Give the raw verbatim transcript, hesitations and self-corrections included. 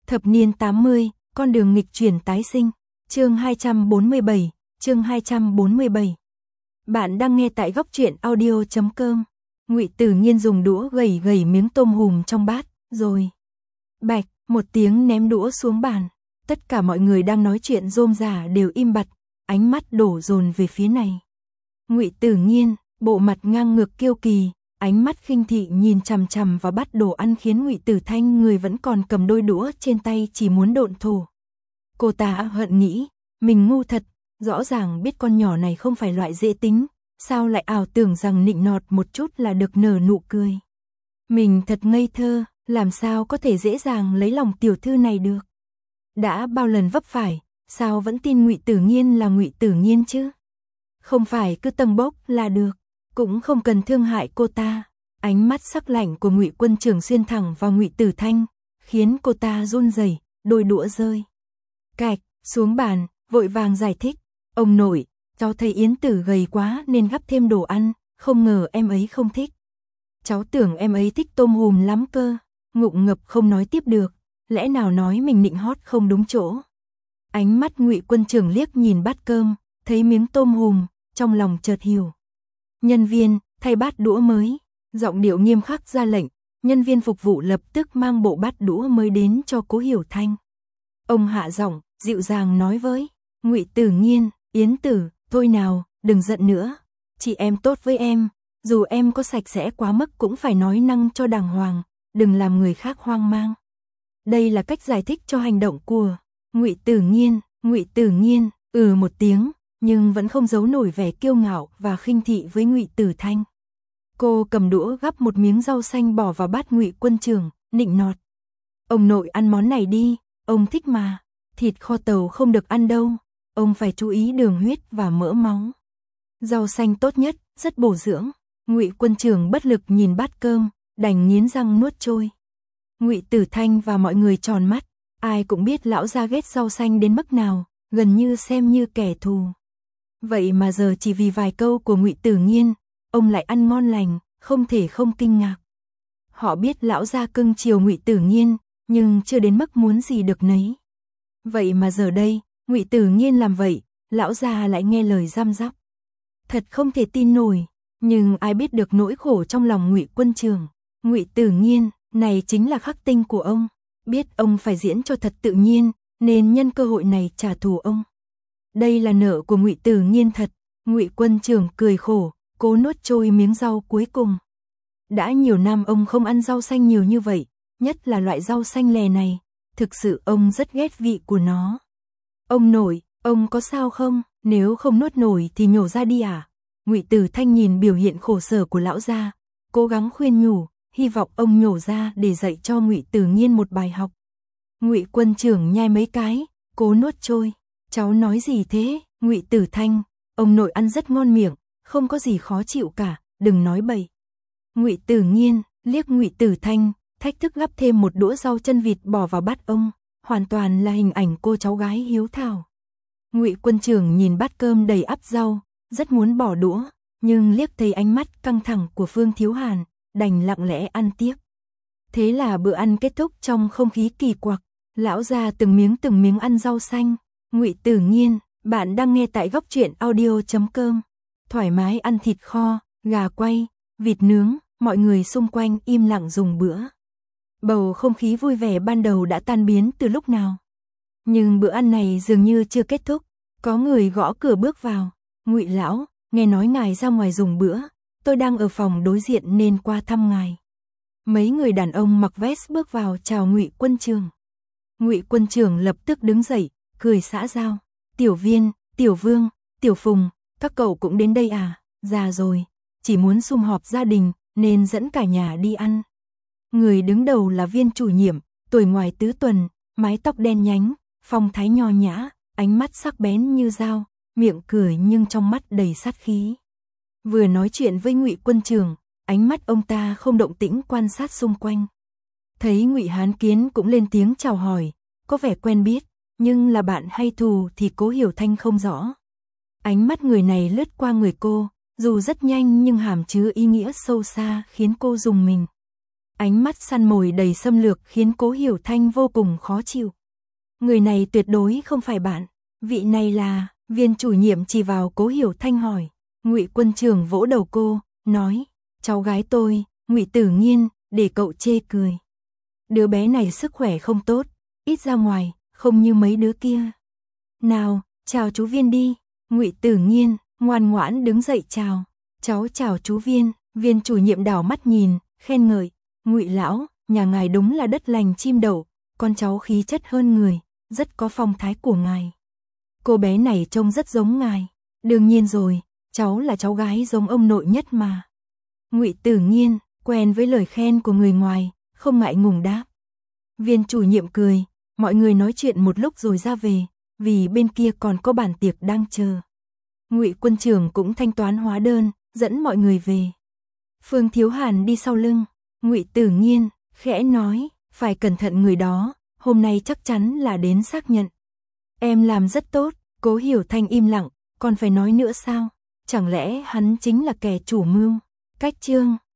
Thập niên tám mươi, con đường nghịch chuyển tái sinh. Chương hai trăm bốn mươi bảy, chương hai trăm bốn mươi bảy. Bạn đang nghe tại góc truyện audio chấm com. Ngụy Tử Nhiên dùng đũa gẩy gẩy miếng tôm hùm trong bát, rồi bạch, một tiếng ném đũa xuống bàn. Tất cả mọi người đang nói chuyện rôm rả đều im bặt, ánh mắt đổ dồn về phía này. Ngụy Tử Nhiên, bộ mặt ngang ngược kiêu kỳ, ánh mắt khinh thị nhìn chằm chằm vào bát đồ ăn khiến Ngụy Tử Thanh người vẫn còn cầm đôi đũa trên tay chỉ muốn độn thổ. Cô ta hận nghĩ, mình ngu thật, rõ ràng biết con nhỏ này không phải loại dễ tính, sao lại ảo tưởng rằng nịnh nọt một chút là được nở nụ cười. Mình thật ngây thơ, làm sao có thể dễ dàng lấy lòng tiểu thư này được. Đã bao lần vấp phải, sao vẫn tin Ngụy Tử Nhiên là Ngụy Tử Nhiên chứ? Không phải cứ tâng bốc là được, cũng không cần thương hại cô ta. Ánh mắt sắc lạnh của Ngụy Quân Trưởng xuyên thẳng vào Ngụy Tử Thanh, khiến cô ta run rẩy, đôi đũa rơi cạch xuống bàn, vội vàng giải thích, ông nội, cháu thấy Yến Tử gầy quá nên gắp thêm đồ ăn, không ngờ em ấy không thích. Cháu tưởng em ấy thích tôm hùm lắm cơ. Ngụng ngập không nói tiếp được, lẽ nào nói mình nịnh hót không đúng chỗ. Ánh mắt Ngụy Quân Trưởng liếc nhìn bát cơm, thấy miếng tôm hùm, trong lòng chợt hiểu. Nhân viên, thay bát đũa mới, giọng điệu nghiêm khắc ra lệnh, nhân viên phục vụ lập tức mang bộ bát đũa mới đến cho Cố Hiểu Thanh. Ông hạ giọng, dịu dàng nói với Ngụy Tử Nhiên, Yến Tử, thôi nào, đừng giận nữa. Chị em tốt với em, dù em có sạch sẽ quá mức cũng phải nói năng cho đàng hoàng, đừng làm người khác hoang mang. Đây là cách giải thích cho hành động của Ngụy Tử Nhiên. Ngụy Tử Nhiên ừ một tiếng, nhưng vẫn không giấu nổi vẻ kiêu ngạo và khinh thị với Ngụy Tử Thanh. Cô cầm đũa gắp một miếng rau xanh bỏ vào bát Ngụy Quân Trưởng, nịnh nọt. Ông nội ăn món này đi, ông thích mà. Thịt kho tàu không được ăn đâu, ông phải chú ý đường huyết và mỡ máu. Rau xanh tốt nhất, rất bổ dưỡng. Ngụy Quân Trưởng bất lực nhìn bát cơm, đành nghiến răng nuốt trôi. Ngụy Tử Thanh và mọi người tròn mắt, ai cũng biết lão gia ghét rau xanh đến mức nào, gần như xem như kẻ thù. Vậy mà giờ chỉ vì vài câu của Ngụy Tử Nhiên, ông lại ăn ngon lành, không thể không kinh ngạc. Họ biết lão gia cưng chiều Ngụy Tử Nhiên, nhưng chưa đến mức muốn gì được nấy. Vậy mà giờ đây, Ngụy Tử Nhiên làm vậy, lão gia lại nghe lời giam giáp. Thật không thể tin nổi, nhưng ai biết được nỗi khổ trong lòng Ngụy Quân Trưởng. Ngụy Tử Nhiên, này chính là khắc tinh của ông, biết ông phải diễn cho thật tự nhiên, nên nhân cơ hội này trả thù ông. Đây là nợ của Ngụy Tử Nhiên thật. Ngụy Quân Trưởng cười khổ, cố nuốt trôi miếng rau cuối cùng. Đã nhiều năm ông không ăn rau xanh nhiều như vậy, nhất là loại rau xanh lè này, thực sự ông rất ghét vị của nó. Ông nội, ông có sao không? Nếu không nuốt nổi thì nhổ ra đi à? Ngụy Tử Thanh nhìn biểu hiện khổ sở của lão gia, cố gắng khuyên nhủ, hy vọng ông nhổ ra để dạy cho Ngụy Tử Nhiên một bài học. Ngụy Quân Trưởng nhai mấy cái, cố nuốt trôi. Cháu nói gì thế? Ngụy Tử Thanh, ông nội ăn rất ngon miệng, không có gì khó chịu cả, đừng nói bậy. Ngụy Tử Nhiên liếc Ngụy Tử Thanh, thách thức gắp thêm một đũa rau chân vịt bỏ vào bát ông, hoàn toàn là hình ảnh cô cháu gái hiếu thảo. Ngụy Quân Trưởng nhìn bát cơm đầy ắp rau, rất muốn bỏ đũa, nhưng liếc thấy ánh mắt căng thẳng của Phương Thiếu Hàn, đành lặng lẽ ăn tiếp. Thế là bữa ăn kết thúc trong không khí kỳ quặc, lão gia từng miếng từng miếng ăn rau xanh. Ngụy Tử Nhiên, bạn đang nghe tại góc truyện audio chấm com. Thoải mái ăn thịt kho, gà quay, vịt nướng, mọi người xung quanh im lặng dùng bữa. Bầu không khí vui vẻ ban đầu đã tan biến từ lúc nào. Nhưng bữa ăn này dường như chưa kết thúc, có người gõ cửa bước vào. Ngụy lão, nghe nói ngài ra ngoài dùng bữa, tôi đang ở phòng đối diện nên qua thăm ngài. Mấy người đàn ông mặc vest bước vào chào Ngụy Quân Trưởng. Ngụy Quân Trưởng lập tức đứng dậy, cười xã giao. Tiểu Viên, Tiểu Vương, Tiểu Phùng, các cậu cũng đến đây à? Già rồi, chỉ muốn sum họp gia đình nên dẫn cả nhà đi ăn. Người đứng đầu là Viên chủ nhiệm, tuổi ngoài tứ tuần, mái tóc đen nhánh, phong thái nho nhã, ánh mắt sắc bén như dao, miệng cười nhưng trong mắt đầy sát khí. Vừa nói chuyện với Ngụy Quân Trưởng, ánh mắt ông ta không động tĩnh quan sát xung quanh. Thấy Ngụy Hán Kiến cũng lên tiếng chào hỏi, có vẻ quen biết, nhưng là bạn hay thù thì Cố Hiểu Thanh không rõ. Ánh mắt người này lướt qua người cô, dù rất nhanh nhưng hàm chứa ý nghĩa sâu xa khiến cô rùng mình. Ánh mắt săn mồi đầy xâm lược khiến Cố Hiểu Thanh vô cùng khó chịu. Người này tuyệt đối không phải bạn. Vị này là, viên chủ nhiệm chỉ vào Cố Hiểu Thanh hỏi. Ngụy Quân Trường vỗ đầu cô, nói, cháu gái tôi, Ngụy Tử Nghiên, để cậu chê cười. Đứa bé này sức khỏe không tốt, ít ra ngoài, không như mấy đứa kia. Nào, chào chú Viên đi. Ngụy Tử Nghiên ngoan ngoãn đứng dậy chào. Cháu chào chú Viên. Viên chủ nhiệm đảo mắt nhìn, khen ngợi. Ngụy lão, nhà ngài đúng là đất lành chim đậu, con cháu khí chất hơn người, rất có phong thái của ngài. Cô bé này trông rất giống ngài. Đương nhiên rồi, cháu là cháu gái giống ông nội nhất mà. Ngụy Tử Nghiên quen với lời khen của người ngoài, không ngại ngùng đáp. Viên chủ nhiệm cười, mọi người nói chuyện một lúc rồi ra về, vì bên kia còn có bàn tiệc đang chờ. Ngụy Quân Trường cũng thanh toán hóa đơn, dẫn mọi người về. Phương Thiếu Hàn đi sau lưng. Ngụy Tử Nghiên khẽ nói, phải cẩn thận người đó, hôm nay chắc chắn là đến xác nhận. Em làm rất tốt. Cố Hiểu Thanh im lặng, còn phải nói nữa sao? Chẳng lẽ hắn chính là kẻ chủ mưu? Cách chương